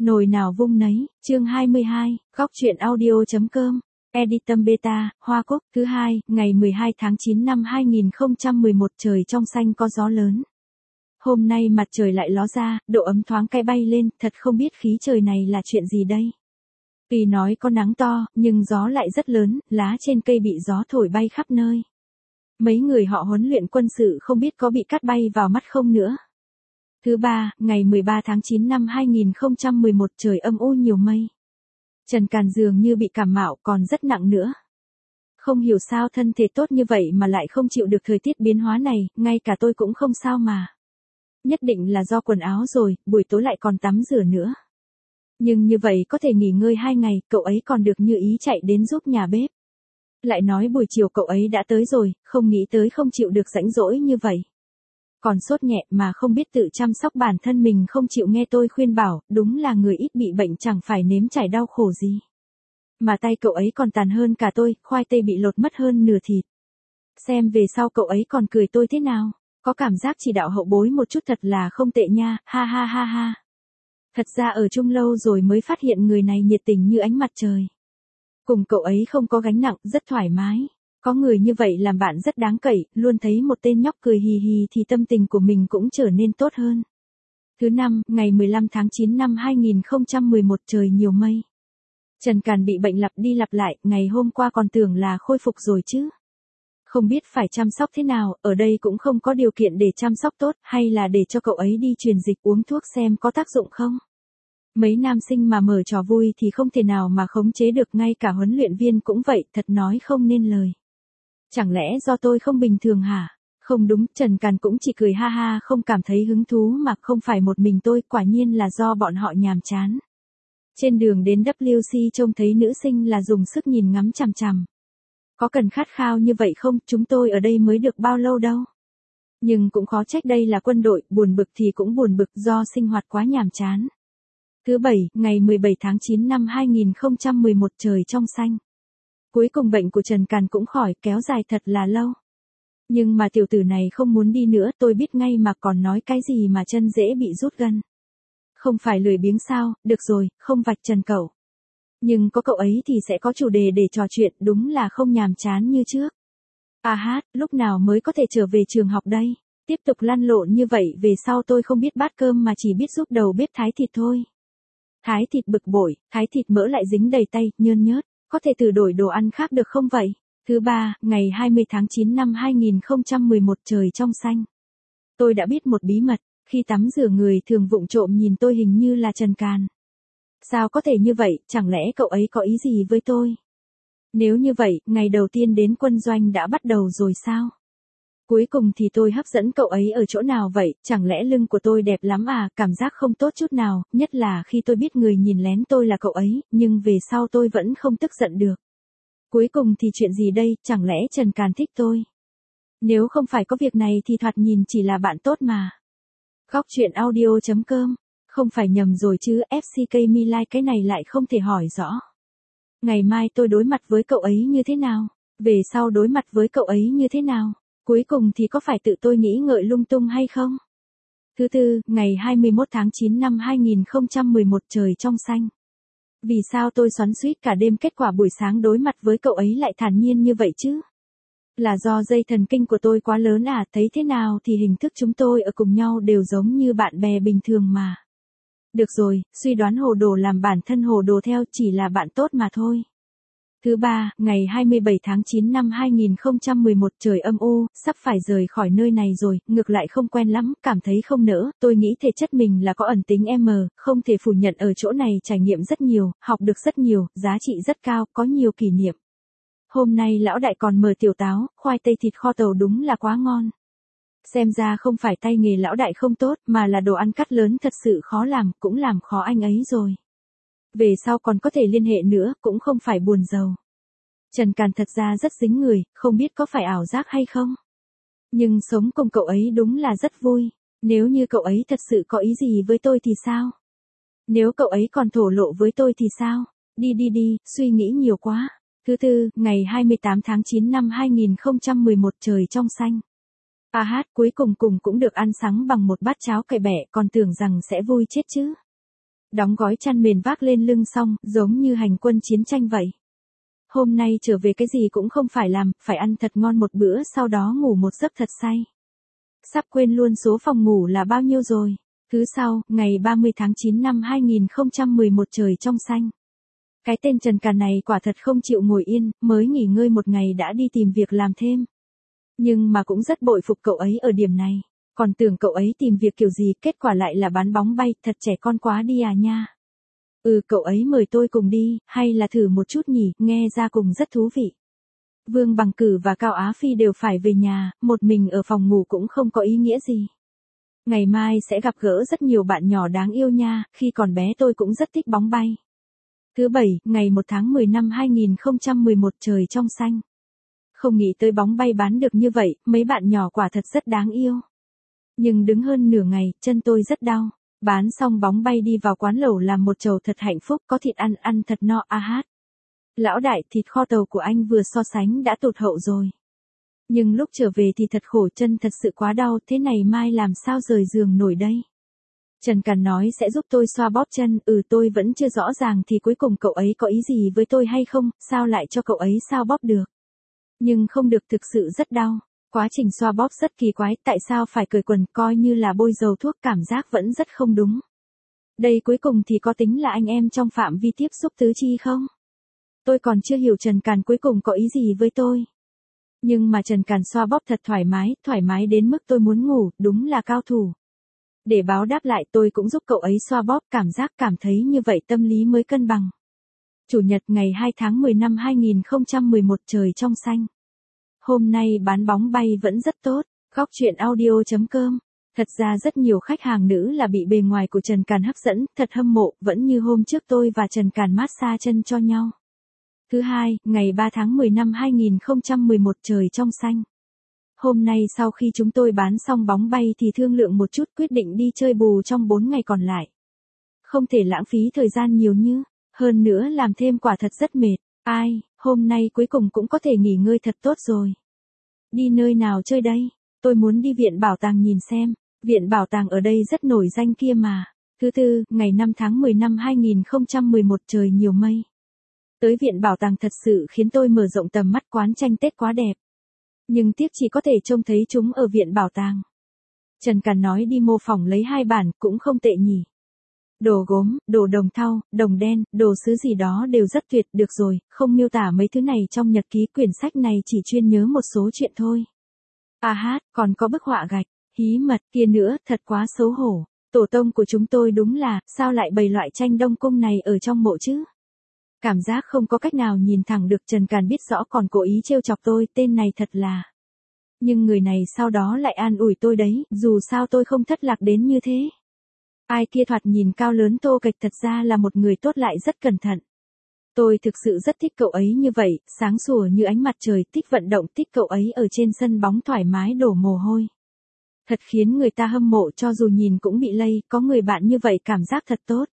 Nồi nào vung nấy, chương 22, góc truyện audio.com, Editum Beta, Hoa Quốc, thứ hai, ngày 12 tháng 9 năm 2011 trời trong xanh có gió lớn. Hôm nay mặt trời lại ló ra, độ ấm thoáng cái bay lên, thật không biết khí trời này là chuyện gì đây. Tuy nói có nắng to, nhưng gió lại rất lớn, lá trên cây bị gió thổi bay khắp nơi. Mấy người họ huấn luyện quân sự không biết có bị cắt bay vào mắt không nữa. Thứ ba, ngày 13 tháng 9 năm 2011 trời âm u nhiều mây. Trần Càn dường như bị cảm mạo còn rất nặng nữa. Không hiểu sao thân thể tốt như vậy mà lại không chịu được thời tiết biến hóa này, ngay cả tôi cũng không sao mà. Nhất định là do quần áo rồi, buổi tối lại còn tắm rửa nữa. Nhưng như vậy có thể nghỉ ngơi 2 ngày, cậu ấy còn được như ý chạy đến giúp nhà bếp. Lại nói buổi chiều cậu ấy đã tới rồi, không nghĩ tới không chịu được rãnh rỗi như vậy. Còn sốt nhẹ mà không biết tự chăm sóc bản thân mình, không chịu nghe tôi khuyên bảo, đúng là người ít bị bệnh chẳng phải nếm trải đau khổ gì. Mà tay cậu ấy còn tàn hơn cả tôi, khoai tây bị lột mất hơn nửa thịt. Xem về sau cậu ấy còn cười tôi thế nào, có cảm giác chỉ đạo hậu bối một chút thật là không tệ nha, ha ha ha ha. Thật ra ở chung lâu rồi mới phát hiện người này nhiệt tình như ánh mặt trời. Cùng cậu ấy không có gánh nặng, rất thoải mái. Có người như vậy làm bạn rất đáng cậy, luôn thấy một tên nhóc cười hì hì thì tâm tình của mình cũng trở nên tốt hơn. Thứ năm, ngày 15 tháng 9 năm 2011 trời nhiều mây. Trần Càn bị bệnh lặp đi lặp lại, ngày hôm qua còn tưởng là khôi phục rồi chứ. Không biết phải chăm sóc thế nào, ở đây cũng không có điều kiện để chăm sóc tốt, hay là để cho cậu ấy đi truyền dịch uống thuốc xem có tác dụng không. Mấy nam sinh mà mở trò vui thì không thể nào mà khống chế được, ngay cả huấn luyện viên cũng vậy, thật nói không nên lời. Chẳng lẽ do tôi không bình thường hả? Không đúng, Trần Càn cũng chỉ cười ha ha, không cảm thấy hứng thú, mà không phải một mình tôi, quả nhiên là do bọn họ nhàm chán. Trên đường đến WC trông thấy nữ sinh là dùng sức nhìn ngắm chằm chằm. Có cần khát khao như vậy không, chúng tôi ở đây mới được bao lâu đâu. Nhưng cũng khó trách, đây là quân đội, buồn bực thì cũng buồn bực do sinh hoạt quá nhàm chán. Thứ bảy, ngày 17 tháng 9 năm 2011 trời trong xanh. Cuối cùng bệnh của Trần Càn cũng khỏi, kéo dài thật là lâu. Nhưng mà tiểu tử này không muốn đi nữa, tôi biết ngay mà, còn nói cái gì mà chân dễ bị rút gân. Không phải lười biếng sao, được rồi, không vạch trần cậu. Nhưng có cậu ấy thì sẽ có chủ đề để trò chuyện, đúng là không nhàm chán như trước. À hát, lúc nào mới có thể trở về trường học đây? Tiếp tục lăn lộn như vậy về sau tôi không biết bát cơm mà chỉ biết giúp đầu bếp thái thịt thôi. Thái thịt bực bội, thái thịt mỡ lại dính đầy tay, nhơn nhớt. Có thể thử đổi đồ ăn khác được không vậy? Thứ ba, ngày 20 tháng 9 năm 2011 trời trong xanh. Tôi đã biết một bí mật, khi tắm rửa người thường vụng trộm nhìn tôi hình như là Trần Càn. Sao có thể như vậy, chẳng lẽ cậu ấy có ý gì với tôi? Nếu như vậy, ngày đầu tiên đến quân doanh đã bắt đầu rồi sao? Cuối cùng thì tôi hấp dẫn cậu ấy ở chỗ nào vậy, chẳng lẽ lưng của tôi đẹp lắm à, cảm giác không tốt chút nào, nhất là khi tôi biết người nhìn lén tôi là cậu ấy, nhưng về sau tôi vẫn không tức giận được. Cuối cùng thì chuyện gì đây, chẳng lẽ Trần Càn thích tôi? Nếu không phải có việc này thì thoạt nhìn chỉ là bạn tốt mà. Góc truyện audio.com, không phải nhầm rồi chứ, FCK Milai cái này lại không thể hỏi rõ. Ngày mai tôi đối mặt với cậu ấy như thế nào? Về sau đối mặt với cậu ấy như thế nào? Cuối cùng thì có phải tự tôi nghĩ ngợi lung tung hay không? Thứ tư, ngày 21 tháng 9 năm 2011 trời trong xanh. Vì sao tôi xoắn xuýt cả đêm, kết quả buổi sáng đối mặt với cậu ấy lại thản nhiên như vậy chứ? Là do dây thần kinh của tôi quá lớn à, thấy thế nào thì hình thức chúng tôi ở cùng nhau đều giống như bạn bè bình thường mà. Được rồi, suy đoán hồ đồ làm bản thân hồ đồ theo, chỉ là bạn tốt mà thôi. Thứ ba, ngày 27 tháng 9 năm 2011 trời âm u, sắp phải rời khỏi nơi này rồi, ngược lại không quen lắm, cảm thấy không nỡ, tôi nghĩ thể chất mình là có ẩn tính M, không thể phủ nhận ở chỗ này trải nghiệm rất nhiều, học được rất nhiều, giá trị rất cao, có nhiều kỷ niệm. Hôm nay lão đại còn mở tiểu táo, khoai tây thịt kho tàu đúng là quá ngon. Xem ra không phải tay nghề lão đại không tốt, mà là đồ ăn cắt lớn thật sự khó làm, cũng làm khó anh ấy rồi. Về sau còn có thể liên hệ nữa, cũng không phải buồn giàu. Trần Càn thật ra rất dính người, không biết có phải ảo giác hay không. Nhưng sống cùng cậu ấy đúng là rất vui. Nếu như cậu ấy thật sự có ý gì với tôi thì sao? Nếu cậu ấy còn thổ lộ với tôi thì sao? Đi, suy nghĩ nhiều quá. Thứ tư, ngày 28 tháng 9 năm 2011 trời trong xanh. À hát, cuối cùng cũng được ăn sáng bằng một bát cháo cải bẹ, còn tưởng rằng sẽ vui chết chứ. Đóng gói chăn mền vác lên lưng xong, giống như hành quân chiến tranh vậy. Hôm nay trở về cái gì cũng không phải làm, phải ăn thật ngon một bữa sau đó ngủ một giấc thật say. Sắp quên luôn số phòng ngủ là bao nhiêu rồi. Thứ sau, ngày 30 tháng 9 năm 2011 trời trong xanh. Cái tên Trần Càn này quả thật không chịu ngồi yên, mới nghỉ ngơi một ngày đã đi tìm việc làm thêm. Nhưng mà cũng rất bội phục cậu ấy ở điểm này. Còn tưởng cậu ấy tìm việc kiểu gì, kết quả lại là bán bóng bay, thật trẻ con quá đi à nha. Cậu ấy mời tôi cùng đi, hay là thử một chút nhỉ, nghe ra cùng rất thú vị. Vương Bằng Cử và Cao Á Phi đều phải về nhà, một mình ở phòng ngủ cũng không có ý nghĩa gì. Ngày mai sẽ gặp gỡ rất nhiều bạn nhỏ đáng yêu nha, khi còn bé tôi cũng rất thích bóng bay. Thứ Bảy, ngày 1 tháng 10 năm 2011 trời trong xanh. Không nghĩ tới bóng bay bán được như vậy, mấy bạn nhỏ quả thật rất đáng yêu. Nhưng đứng hơn nửa ngày, chân tôi rất đau. Bán xong bóng bay đi vào quán lẩu làm một chầu thật hạnh phúc, có thịt ăn thật no a hát. Lão đại, thịt kho tàu của anh vừa so sánh đã tụt hậu rồi. Nhưng lúc trở về thì thật khổ, chân thật sự quá đau, thế này mai làm sao rời giường nổi đây. Trần Càn nói sẽ giúp tôi xoa bóp chân, tôi vẫn chưa rõ ràng thì cuối cùng cậu ấy có ý gì với tôi hay không, sao lại cho cậu ấy xoa bóp được. Nhưng không được, thực sự rất đau. Quá trình xoa bóp rất kỳ quái, tại sao phải cởi quần, coi như là bôi dầu thuốc, cảm giác vẫn rất không đúng. Đây cuối cùng thì có tính là anh em trong phạm vi tiếp xúc tứ chi không? Tôi còn chưa hiểu Trần Càn cuối cùng có ý gì với tôi. Nhưng mà Trần Càn xoa bóp thật thoải mái đến mức tôi muốn ngủ, đúng là cao thủ. Để báo đáp lại tôi cũng giúp cậu ấy xoa bóp, cảm thấy như vậy tâm lý mới cân bằng. Chủ nhật ngày 2 tháng 10 năm 2011 trời trong xanh. Hôm nay bán bóng bay vẫn rất tốt, góc chuyện audio.com. Thật ra rất nhiều khách hàng nữ là bị bề ngoài của Trần Càn hấp dẫn, thật hâm mộ, vẫn như hôm trước tôi và Trần Càn massage chân cho nhau. Thứ Hai, ngày 3 tháng 10 năm 2011 trời trong xanh. Hôm nay sau khi chúng tôi bán xong bóng bay thì thương lượng một chút, quyết định đi chơi bù trong 4 ngày còn lại. Không thể lãng phí thời gian nhiều như, hơn nữa làm thêm quả thật rất mệt. Hôm nay cuối cùng cũng có thể nghỉ ngơi thật tốt rồi. Đi nơi nào chơi đây? Tôi muốn đi viện bảo tàng nhìn xem, viện bảo tàng ở đây rất nổi danh kia mà. Thứ Tư, ngày 5 tháng 10 năm 2011 trời nhiều mây. Tới viện bảo tàng thật sự khiến tôi mở rộng tầm mắt, quán tranh Tết quá đẹp. Nhưng tiếc chỉ có thể trông thấy chúng ở viện bảo tàng. Trần Càn nói đi mô phỏng lấy 2 bản cũng không tệ nhỉ. Đồ gốm, đồ đồng thau, đồng đen, đồ sứ gì đó đều rất tuyệt, được rồi, không miêu tả mấy thứ này trong nhật ký, quyển sách này chỉ chuyên nhớ một số chuyện thôi. Còn có bức họa gạch, hí mật kia nữa, thật quá xấu hổ. Tổ tông của chúng tôi đúng là, sao lại bày loại tranh Đông Cung này ở trong mộ chứ? Cảm giác không có cách nào nhìn thẳng được, Trần Càn biết rõ còn cố ý trêu chọc tôi, tên này thật là. Nhưng người này sau đó lại an ủi tôi đấy, dù sao tôi không thất lạc đến như thế. Ai kia thoạt nhìn cao lớn tô kệch thật ra là một người tốt lại rất cẩn thận. Tôi thực sự rất thích cậu ấy như vậy, sáng sủa như ánh mặt trời, thích vận động, thích cậu ấy ở trên sân bóng thoải mái đổ mồ hôi. Thật khiến người ta hâm mộ, cho dù nhìn cũng bị lây, có người bạn như vậy cảm giác thật tốt.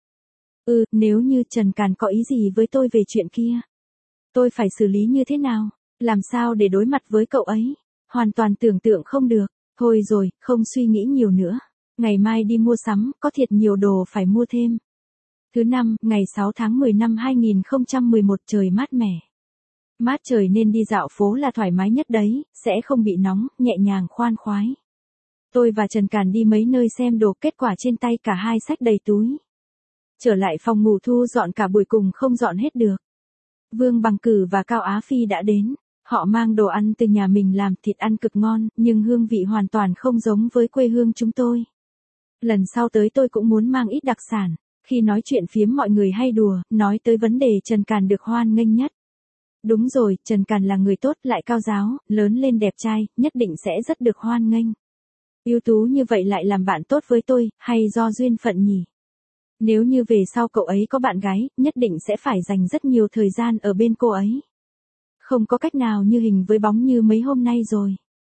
Nếu như Trần Càn có ý gì với tôi về chuyện kia, tôi phải xử lý như thế nào? Làm sao để đối mặt với cậu ấy? Hoàn toàn tưởng tượng không được. Thôi rồi, không suy nghĩ nhiều nữa. Ngày mai đi mua sắm, có thiệt nhiều đồ phải mua thêm. Thứ Năm, ngày 6 tháng 10 năm 2011 trời mát mẻ. Mát trời nên đi dạo phố là thoải mái nhất đấy, sẽ không bị nóng, nhẹ nhàng khoan khoái. Tôi và Trần Càn đi mấy nơi xem đồ, kết quả trên tay cả hai xách đầy túi. Trở lại phòng ngủ thu dọn cả buổi cùng không dọn hết được. Vương Bằng Cử và Cao Á Phi đã đến. Họ mang đồ ăn từ nhà mình làm, thịt ăn cực ngon, nhưng hương vị hoàn toàn không giống với quê hương chúng tôi. Lần sau tới tôi cũng muốn mang ít đặc sản. Khi nói chuyện phiếm mọi người hay đùa, nói tới vấn đề Trần Càn được hoan nghênh nhất. Đúng rồi, Trần Càn là người tốt lại cao giáo, lớn lên đẹp trai, nhất định sẽ rất được hoan nghênh. Ưu tú như vậy lại làm bạn tốt với tôi, hay do duyên phận nhỉ? Nếu như về sau cậu ấy có bạn gái, nhất định sẽ phải dành rất nhiều thời gian ở bên cô ấy. Không có cách nào như hình với bóng như mấy hôm nay rồi.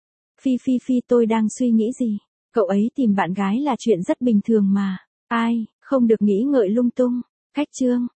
Phi tôi đang suy nghĩ gì? Cậu ấy tìm bạn gái là chuyện rất bình thường mà. Không được nghĩ ngợi lung tung. Khách chương.